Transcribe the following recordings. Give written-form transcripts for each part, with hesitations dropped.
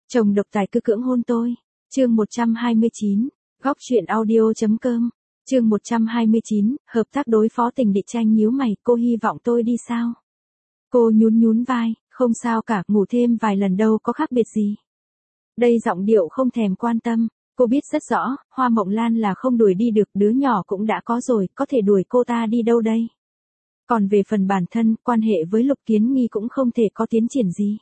Chồng độc tài cứ cưỡng hôn tôi. Chương 129, góc truyện audio.com. Chương 129, hợp tác đối phó tình địch tranh nhíu mày, cô hy vọng tôi đi sao? Cô nhún vai, không sao cả, ngủ thêm vài lần đâu có khác biệt gì. Đây giọng điệu không thèm quan tâm, cô biết rất rõ, Hoa Mộng Lan là không đuổi đi được, đứa nhỏ cũng đã có rồi, có thể đuổi cô ta đi đâu đây? Còn về phần bản thân, quan hệ với Lục Kiến Nghi cũng không thể có tiến triển gì.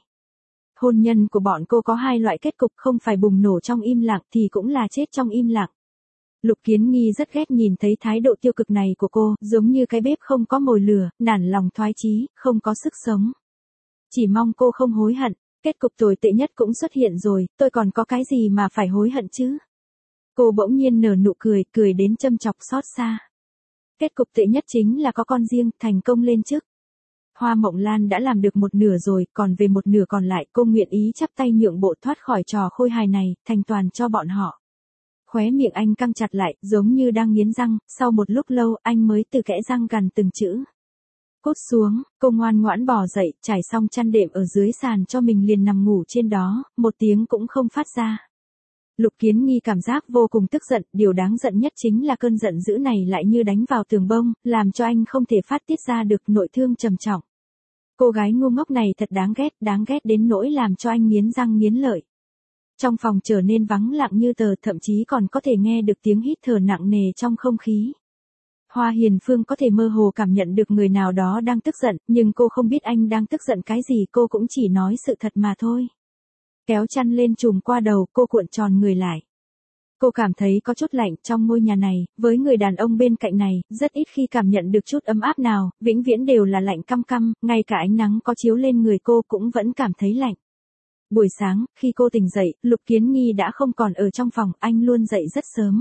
Hôn nhân của bọn cô có hai loại kết cục, không phải bùng nổ trong im lặng thì cũng là chết trong im lặng. Lục Kiến Nghi rất ghét nhìn thấy thái độ tiêu cực này của cô, giống như cái bếp không có mồi lửa, nản lòng thoái chí, không có sức sống. Chỉ mong cô không hối hận, kết cục tồi tệ nhất cũng xuất hiện rồi, tôi còn có cái gì mà phải hối hận chứ? Cô bỗng nhiên nở nụ cười, cười đến châm chọc xót xa. Kết cục tệ nhất chính là có con riêng, thành công lên chức. Hoa Mộng Lan đã làm được một nửa rồi, còn về một nửa còn lại cô nguyện ý chắp tay nhượng bộ thoát khỏi trò khôi hài này, thành toàn cho bọn họ. Khóe miệng anh căng chặt lại, giống như đang nghiến răng, sau một lúc lâu anh mới từ kẽ răng gằn từng chữ. Cút xuống, cô ngoan ngoãn bò dậy, trải xong chăn đệm ở dưới sàn cho mình liền nằm ngủ trên đó, một tiếng cũng không phát ra. Lục Kiến Nghi cảm giác vô cùng tức giận, điều đáng giận nhất chính là cơn giận dữ này lại như đánh vào tường bông, làm cho anh không thể phát tiết ra được nội thương trầm trọng. Cô gái ngu ngốc này thật đáng ghét đến nỗi làm cho anh nghiến răng nghiến lợi. Trong phòng trở nên vắng lặng như tờ, thậm chí còn có thể nghe được tiếng hít thở nặng nề trong không khí. Hoa Hiền Phương có thể mơ hồ cảm nhận được người nào đó đang tức giận, nhưng cô không biết anh đang tức giận cái gì, cô cũng chỉ nói sự thật mà thôi. Kéo chăn lên trùm qua đầu, cô cuộn tròn người lại. Cô cảm thấy có chút lạnh trong ngôi nhà này, với người đàn ông bên cạnh này, rất ít khi cảm nhận được chút ấm áp nào, vĩnh viễn đều là lạnh căm căm, ngay cả ánh nắng có chiếu lên người cô cũng vẫn cảm thấy lạnh. Buổi sáng, khi cô tỉnh dậy, Lục Kiến Nghi đã không còn ở trong phòng, anh luôn dậy rất sớm.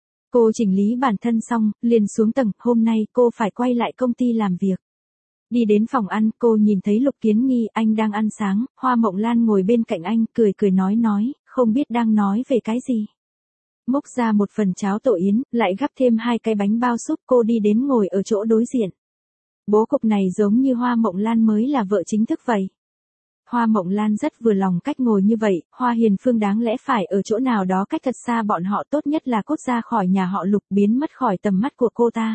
Cô chỉnh lý bản thân xong, liền xuống tầng, hôm nay cô phải quay lại công ty làm việc. Đi đến phòng ăn, cô nhìn thấy Lục Kiến Nghi, anh đang ăn sáng, Hoa Mộng Lan ngồi bên cạnh anh, cười nói, không biết đang nói về cái gì. Múc ra một phần cháo tổ yến, lại gắp thêm 2 cái bánh bao súp, cô đi đến ngồi ở chỗ đối diện. Bố cục này giống như Hoa Mộng Lan mới là vợ chính thức vậy. Hoa Mộng Lan rất vừa lòng cách ngồi như vậy, Hoa Hiền Phương đáng lẽ phải ở chỗ nào đó cách thật xa bọn họ, tốt nhất là cút ra khỏi nhà họ Lục, biến mất khỏi tầm mắt của cô ta.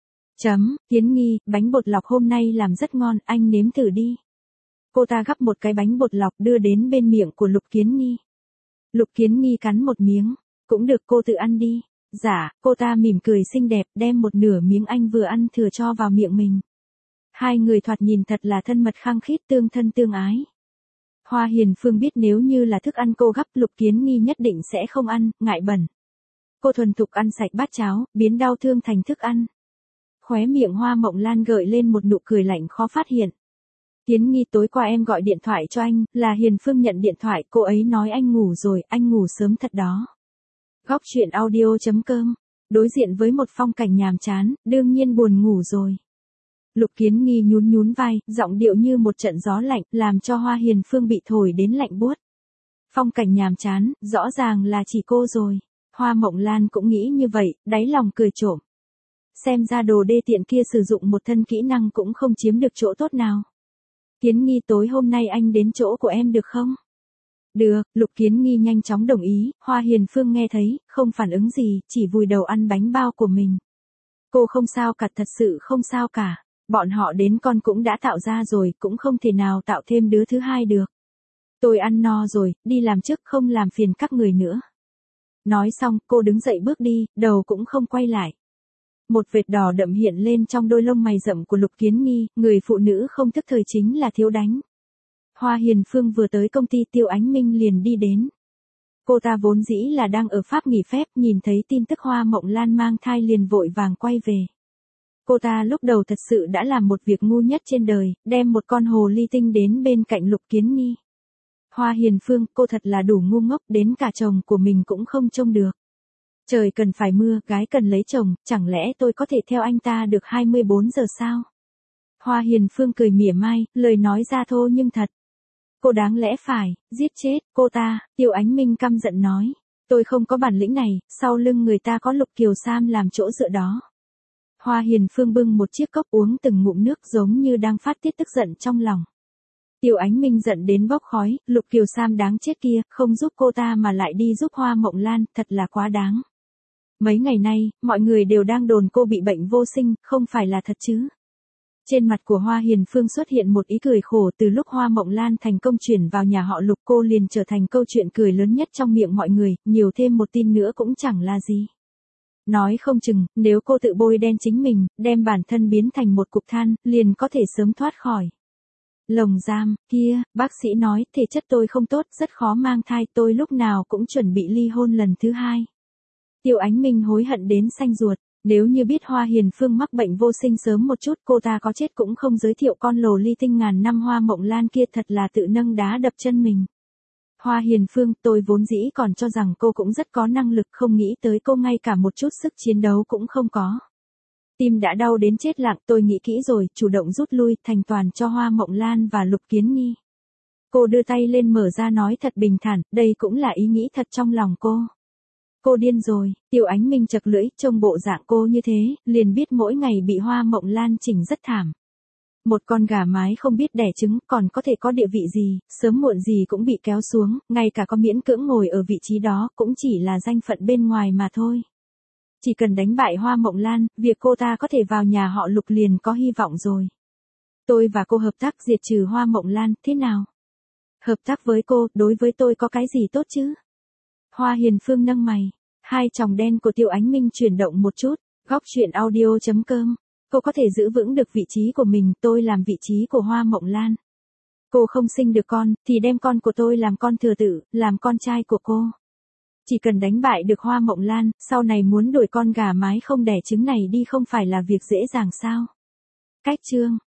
Kiến Nghi, bánh bột lọc hôm nay làm rất ngon, anh nếm thử đi. Cô ta gắp một cái bánh bột lọc đưa đến bên miệng của Lục Kiến Nghi. Lục Kiến Nghi cắn một miếng, cũng được, cô tự ăn đi. Dạ, cô ta mỉm cười xinh đẹp, đem một nửa miếng anh vừa ăn thừa cho vào miệng mình. Hai người thoạt nhìn thật là thân mật khăng khít, tương thân tương ái. Hoa Hiền Phương biết nếu như là thức ăn cô gắp, Lục Kiến Nghi nhất định sẽ không ăn, ngại bẩn. Cô thuần thục ăn sạch bát cháo, biến đau thương thành thức ăn. Khóe miệng Hoa Mộng Lan gợi lên một nụ cười lạnh khó phát hiện. Kiến Nghi, tối qua em gọi điện thoại cho anh, là Hiền Phương nhận điện thoại, cô ấy nói anh ngủ rồi, anh ngủ sớm thật đó. Góc truyện audio.com, đối diện với một phong cảnh nhàm chán, đương nhiên buồn ngủ rồi. Lục Kiến Nghi nhún vai, giọng điệu như một trận gió lạnh, làm cho Hoa Hiền Phương bị thổi đến lạnh buốt. Phong cảnh nhàm chán, rõ ràng là chỉ cô rồi. Hoa Mộng Lan cũng nghĩ như vậy, đáy lòng cười trộm. Xem ra đồ đê tiện kia sử dụng một thân kỹ năng cũng không chiếm được chỗ tốt nào. Kiến Nghi, tối hôm nay anh đến chỗ của em được không? Được, Lục Kiến Nghi nhanh chóng đồng ý, Hoa Hiền Phương nghe thấy, không phản ứng gì, chỉ vùi đầu ăn bánh bao của mình. Cô không sao cả, thật sự không sao cả. Bọn họ đến con cũng đã tạo ra rồi, cũng không thể nào tạo thêm đứa thứ hai được. Tôi ăn no rồi, đi làm trước, không làm phiền các người nữa. Nói xong, cô đứng dậy bước đi, đầu cũng không quay lại. Một vệt đỏ đậm hiện lên trong đôi lông mày rậm của Lục Kiến Nghi, người phụ nữ không thức thời chính là Thiếu Đánh. Hoa Hiền Phương vừa tới công ty, Tiêu Ánh Minh liền đi đến. Cô ta vốn dĩ là đang ở Pháp nghỉ phép, nhìn thấy tin tức Hoa Mộng Lan mang thai liền vội vàng quay về. Cô ta lúc đầu thật sự đã làm một việc ngu nhất trên đời, đem một con hồ ly tinh đến bên cạnh Lục Kiến Nghi. Hoa Hiền Phương, cô thật là đủ ngu ngốc, đến cả chồng của mình cũng không trông được. Trời cần phải mưa, gái cần lấy chồng, chẳng lẽ tôi có thể theo anh ta được 24 giờ sao? Hoa Hiền Phương cười mỉa mai, lời nói ra thô nhưng thật. Cô đáng lẽ phải, giết chết, cô ta, Tiêu Ánh Minh căm giận nói. Tôi không có bản lĩnh này, sau lưng người ta có Lục Kiều Sam làm chỗ dựa đó. Hoa Hiền Phương bưng một chiếc cốc uống từng ngụm nước giống như đang phát tiết tức giận trong lòng. Tiêu Ánh Minh giận đến bốc khói, Lục Kiều Sam đáng chết kia, không giúp cô ta mà lại đi giúp Hoa Mộng Lan, thật là quá đáng. Mấy ngày nay, mọi người đều đang đồn cô bị bệnh vô sinh, không phải là thật chứ. Trên mặt của Hoa Hiền Phương xuất hiện một ý cười khổ, từ lúc Hoa Mộng Lan thành công chuyển vào nhà họ Lục cô liền trở thành câu chuyện cười lớn nhất trong miệng mọi người, nhiều thêm một tin nữa cũng chẳng là gì. Nói không chừng, nếu cô tự bôi đen chính mình, đem bản thân biến thành một cục than, liền có thể sớm thoát khỏi lồng giam. Kia, bác sĩ nói, thể chất tôi không tốt, rất khó mang thai, tôi lúc nào cũng chuẩn bị ly hôn lần thứ 2. Tiêu Ánh Minh hối hận đến xanh ruột, nếu như biết Hoa Hiền Phương mắc bệnh vô sinh sớm một chút cô ta có chết cũng không giới thiệu con lồ ly tinh ngàn năm Hoa Mộng Lan kia, thật là tự nâng đá đập chân mình. Hoa Hiền Phương, tôi vốn dĩ còn cho rằng cô cũng rất có năng lực, không nghĩ tới cô ngay cả một chút sức chiến đấu cũng không có. Tim đã đau đến chết lặng, tôi nghĩ kỹ rồi, chủ động rút lui, thành toàn cho Hoa Mộng Lan và Lục Kiến Nghi. Cô đưa tay lên mở ra nói thật bình thản, đây cũng là ý nghĩ thật trong lòng cô. Cô điên rồi, Tiêu Ánh Minh chật lưỡi, trông bộ dạng cô như thế, liền biết mỗi ngày bị Hoa Mộng Lan chỉnh rất thảm. Một con gà mái không biết đẻ trứng, còn có thể có địa vị gì, sớm muộn gì cũng bị kéo xuống, ngay cả có miễn cưỡng ngồi ở vị trí đó, cũng chỉ là danh phận bên ngoài mà thôi. Chỉ cần đánh bại Hoa Mộng Lan, việc cô ta có thể vào nhà họ Lục liền có hy vọng rồi. Tôi và cô hợp tác diệt trừ Hoa Mộng Lan, thế nào? Hợp tác với cô, đối với tôi có cái gì tốt chứ? Hoa Hiền Phương nâng mày, hai tròng đen của Tiêu Ánh Minh chuyển động một chút, góc truyện audio.com. Cô có thể giữ vững được vị trí của mình, tôi làm vị trí của Hoa Mộng Lan. Cô không sinh được con, thì đem con của tôi làm con thừa tự, làm con trai của cô. Chỉ cần đánh bại được Hoa Mộng Lan, sau này muốn đuổi con gà mái không đẻ trứng này đi không phải là việc dễ dàng sao? Cách chương